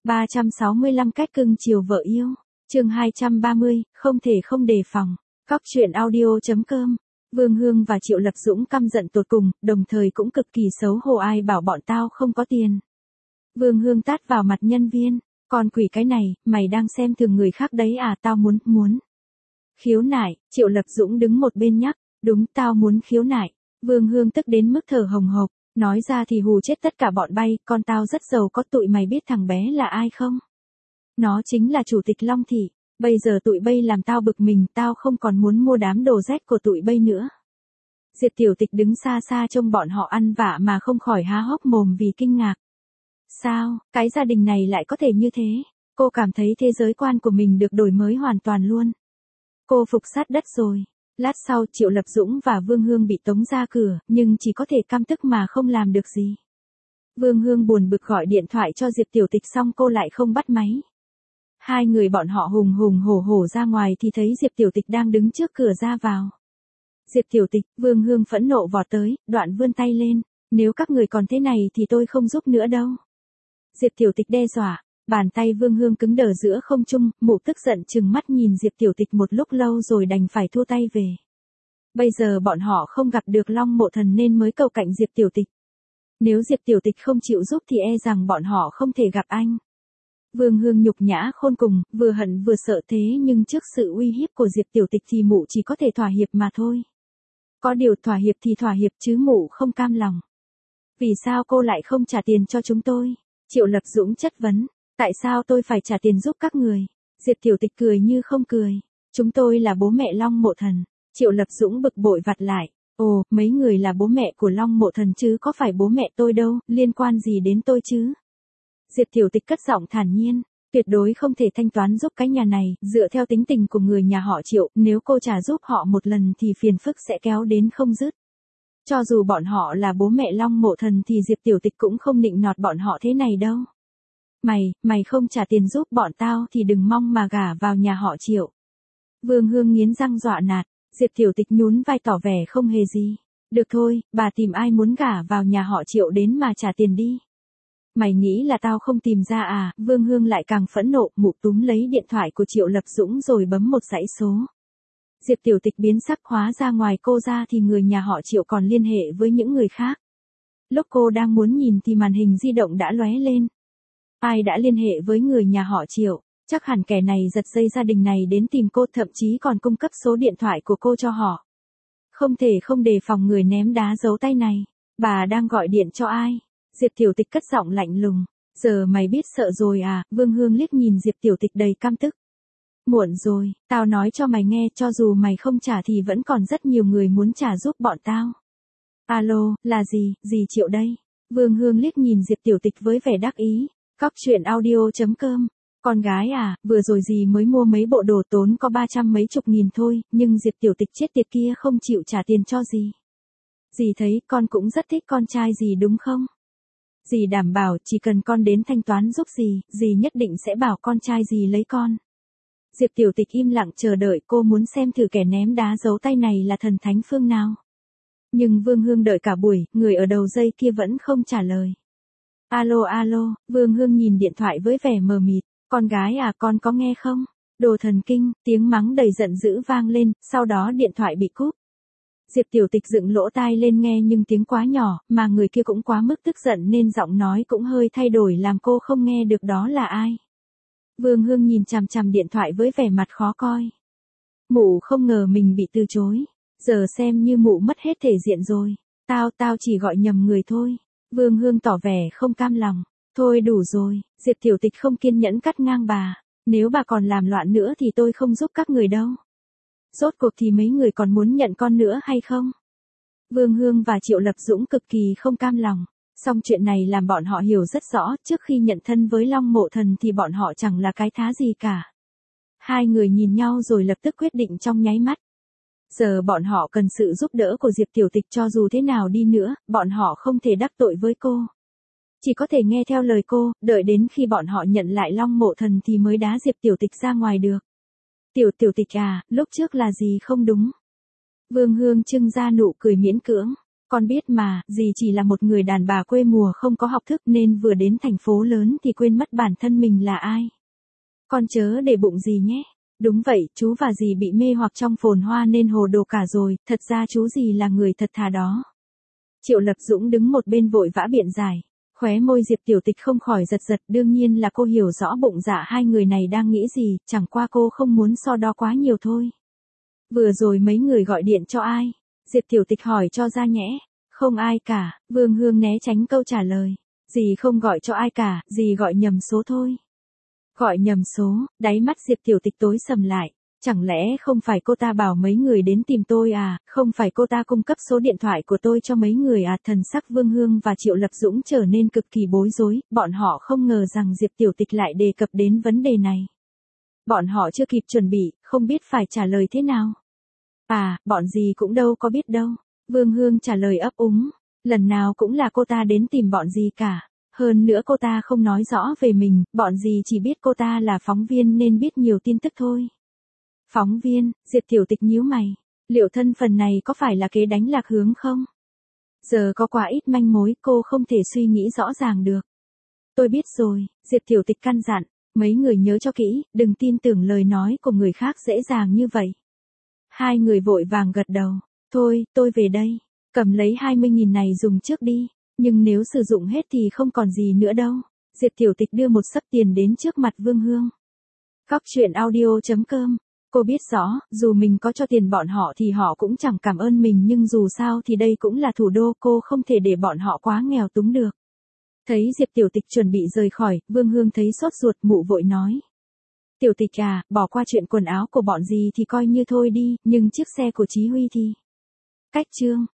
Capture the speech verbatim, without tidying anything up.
ba trăm sáu mươi lăm cách cưng chiều vợ yêu. Chương hai trăm ba mươi, không thể không đề phòng. Cóc truyện audio chấm com. Vương Hương và Triệu Lập Dũng căm giận tột cùng, đồng thời cũng cực kỳ xấu hổ ai bảo bọn tao không có tiền. Vương Hương tát vào mặt nhân viên, con quỷ cái này, mày đang xem thường người khác đấy à, tao muốn, muốn. Khiếu nại, Triệu Lập Dũng đứng một bên nhắc, đúng tao muốn khiếu nại. Vương Hương tức đến mức thở hồng hộc, nói ra thì hù chết tất cả bọn bay, con tao rất giàu có, tụi mày biết thằng bé là ai không? Nó chính là chủ tịch Long Thị, bây giờ tụi bay làm tao bực mình, tao không còn muốn mua đám đồ rách của tụi bay nữa. Diệp Tiểu Tịch đứng xa xa trông bọn họ ăn vạ mà không khỏi há hốc mồm vì kinh ngạc. Sao, cái gia đình này lại có thể như thế? Cô cảm thấy thế giới quan của mình được đổi mới hoàn toàn luôn. Cô phục sát đất rồi. Lát sau Triệu Lập Dũng và Vương Hương bị tống ra cửa, nhưng chỉ có thể căm tức mà không làm được gì. Vương Hương buồn bực gọi điện thoại cho Diệp Tiểu Tịch xong cô lại không bắt máy. Hai người bọn họ hùng hùng hổ hổ ra ngoài thì thấy Diệp Tiểu Tịch đang đứng trước cửa ra vào. Diệp Tiểu Tịch, Vương Hương phẫn nộ vọt tới, đoạn vươn tay lên, nếu các người còn thế này thì tôi không giúp nữa đâu. Diệp Tiểu Tịch đe dọa, bàn tay Vương Hương cứng đờ giữa không trung, mụ tức giận chừng mắt nhìn Diệp Tiểu Tịch một lúc lâu rồi đành phải thua tay về. Bây giờ bọn họ không gặp được Long Mộ Thần nên mới cầu cạnh Diệp Tiểu Tịch. Nếu Diệp Tiểu Tịch không chịu giúp thì e rằng bọn họ không thể gặp anh. Vương Hương nhục nhã khôn cùng, vừa hận vừa sợ thế nhưng trước sự uy hiếp của Diệp Tiểu Tịch thì mụ chỉ có thể thỏa hiệp mà thôi. Có điều thỏa hiệp thì thỏa hiệp chứ mụ không cam lòng. Vì sao cô lại không trả tiền cho chúng tôi? Triệu Lập Dũng chất vấn. Tại sao tôi phải trả tiền giúp các người? Diệp Tiểu Tịch cười như không cười. Chúng tôi là bố mẹ Long Mộ Thần. Triệu Lập Dũng bực bội vặt lại. Ồ, mấy người là bố mẹ của Long Mộ Thần chứ có phải bố mẹ tôi đâu, liên quan gì đến tôi chứ? Diệp Tiểu Tịch cất giọng thản nhiên. Tuyệt đối không thể thanh toán giúp cái nhà này, dựa theo tính tình của người nhà họ Triệu, nếu cô trả giúp họ một lần thì phiền phức sẽ kéo đến không dứt. Cho dù bọn họ là bố mẹ Long Mộ Thần thì Diệp Tiểu Tịch cũng không nịnh nọt bọn họ thế này đâu. Mày, mày không trả tiền giúp bọn tao thì đừng mong mà gả vào nhà họ Triệu. Vương Hương nghiến răng dọa nạt, Diệp Tiểu Tịch nhún vai tỏ vẻ không hề gì. Được thôi, bà tìm ai muốn gả vào nhà họ Triệu đến mà trả tiền đi. Mày nghĩ là tao không tìm ra à? Vương Hương lại càng phẫn nộ, mụ túm lấy điện thoại của Triệu Lập Dũng rồi bấm một dãy số. Diệp Tiểu Tịch biến sắc, hóa ra ngoài cô ra thì người nhà họ Triệu còn liên hệ với những người khác. Lúc cô đang muốn nhìn thì màn hình di động đã lóe lên. Ai đã liên hệ với người nhà họ Triệu? Chắc hẳn kẻ này giật dây gia đình này đến tìm cô, thậm chí còn cung cấp số điện thoại của cô cho họ. Không thể không đề phòng người ném đá giấu tay này. Bà đang gọi điện cho ai? Diệp Tiểu Tịch cất giọng lạnh lùng. Giờ mày biết sợ rồi à? Vương Hương liếc nhìn Diệp Tiểu Tịch đầy căm tức. Muộn rồi, tao nói cho mày nghe, cho dù mày không trả thì vẫn còn rất nhiều người muốn trả giúp bọn tao. Alo, là gì, gì Triệu đây? Vương Hương liếc nhìn Diệp Tiểu Tịch với vẻ đắc ý. Cóc truyện audio chấm com. Con gái à, vừa rồi gì mới mua mấy bộ đồ tốn có ba trăm mấy chục nghìn thôi, nhưng Diệp Tiểu Tịch chết tiệt kia không chịu trả tiền cho dì. Dì thấy con cũng rất thích con trai dì đúng không? Dì đảm bảo chỉ cần con đến thanh toán giúp dì, dì nhất định sẽ bảo con trai dì lấy con. Diệp Tiểu Tịch im lặng chờ đợi, cô muốn xem thử kẻ ném đá giấu tay này là thần thánh phương nào. Nhưng Vương Hương đợi cả buổi, người ở đầu dây kia vẫn không trả lời. Alo alo, Vương Hương nhìn điện thoại với vẻ mờ mịt. Con gái à, con có nghe không? Đồ thần kinh, tiếng mắng đầy giận dữ vang lên, sau đó điện thoại bị cúp. Diệp Tiểu Tịch dựng lỗ tai lên nghe nhưng tiếng quá nhỏ, mà người kia cũng quá mức tức giận nên giọng nói cũng hơi thay đổi làm cô không nghe được đó là ai. Vương Hương nhìn chằm chằm điện thoại với vẻ mặt khó coi. Mụ không ngờ mình bị từ chối. Giờ xem như mụ mất hết thể diện rồi. Tao, tao chỉ gọi nhầm người thôi. Vương Hương tỏ vẻ không cam lòng. Thôi đủ rồi, Diệp Tiểu Tịch không kiên nhẫn cắt ngang bà. Nếu bà còn làm loạn nữa thì tôi không giúp các người đâu. Rốt cuộc thì mấy người còn muốn nhận con nữa hay không? Vương Hương và Triệu Lập Dũng cực kỳ không cam lòng. Song chuyện này làm bọn họ hiểu rất rõ, trước khi nhận thân với Long Mộ Thần thì bọn họ chẳng là cái thá gì cả. Hai người nhìn nhau rồi lập tức quyết định trong nháy mắt. Giờ bọn họ cần sự giúp đỡ của Diệp Tiểu Tịch, cho dù thế nào đi nữa, bọn họ không thể đắc tội với cô. Chỉ có thể nghe theo lời cô, đợi đến khi bọn họ nhận lại Long Mộ Thần thì mới đá Diệp Tiểu Tịch ra ngoài được. Tiểu Tiểu Tịch à, lúc trước là gì không đúng? Vương Hương trưng ra nụ cười miễn cưỡng. Con biết mà, dì chỉ là một người đàn bà quê mùa không có học thức nên vừa đến thành phố lớn thì quên mất bản thân mình là ai. Con chớ để bụng dì nhé. Đúng vậy, chú và dì bị mê hoặc trong phồn hoa nên hồ đồ cả rồi, thật ra chú dì là người thật thà đó. Triệu Lập Dũng đứng một bên vội vã biện giải. Khóe môi Diệp Tiểu Tịch không khỏi giật giật, đương nhiên là cô hiểu rõ bụng dạ hai người này đang nghĩ gì, chẳng qua cô không muốn so đo quá nhiều thôi. Vừa rồi mấy người gọi điện cho ai? Diệp Tiểu Tịch hỏi cho ra nhẽ. Không ai cả, Vương Hương né tránh câu trả lời. Dì không gọi cho ai cả, dì gọi nhầm số thôi. Gọi nhầm số, đáy mắt Diệp Tiểu Tịch tối sầm lại. Chẳng lẽ không phải cô ta bảo mấy người đến tìm tôi à, không phải cô ta cung cấp số điện thoại của tôi cho mấy người à. Thần sắc Vương Hương và Triệu Lập Dũng trở nên cực kỳ bối rối, bọn họ không ngờ rằng Diệp Tiểu Tịch lại đề cập đến vấn đề này. Bọn họ chưa kịp chuẩn bị, không biết phải trả lời thế nào. À, bọn gì cũng đâu có biết đâu. Vương Hương trả lời ấp úng, lần nào cũng là cô ta đến tìm bọn gì cả. Hơn nữa cô ta không nói rõ về mình, bọn gì chỉ biết cô ta là phóng viên nên biết nhiều tin tức thôi. Phóng viên, Diệp Tiểu Tịch nhíu mày, liệu thân phần này có phải là kế đánh lạc hướng không? Giờ có quá ít manh mối, cô không thể suy nghĩ rõ ràng được. Tôi biết rồi, Diệp Tiểu Tịch căn dặn, mấy người nhớ cho kỹ, đừng tin tưởng lời nói của người khác dễ dàng như vậy. Hai người vội vàng gật đầu, thôi, tôi về đây, cầm lấy hai mươi nghìn này dùng trước đi, nhưng nếu sử dụng hết thì không còn gì nữa đâu. Diệp Tiểu Tịch đưa một xấp tiền đến trước mặt Vương Hương. Góc truyện audio chấm com. Cô biết rõ, dù mình có cho tiền bọn họ thì họ cũng chẳng cảm ơn mình, nhưng dù sao thì đây cũng là thủ đô, cô không thể để bọn họ quá nghèo túng được. Thấy Diệp Tiểu Tịch chuẩn bị rời khỏi, Vương Hương thấy sốt ruột, mụ vội nói. Tiểu Tịch à, bỏ qua chuyện quần áo của bọn gì thì coi như thôi đi, nhưng chiếc xe của Chí Huy thì... Cách chương.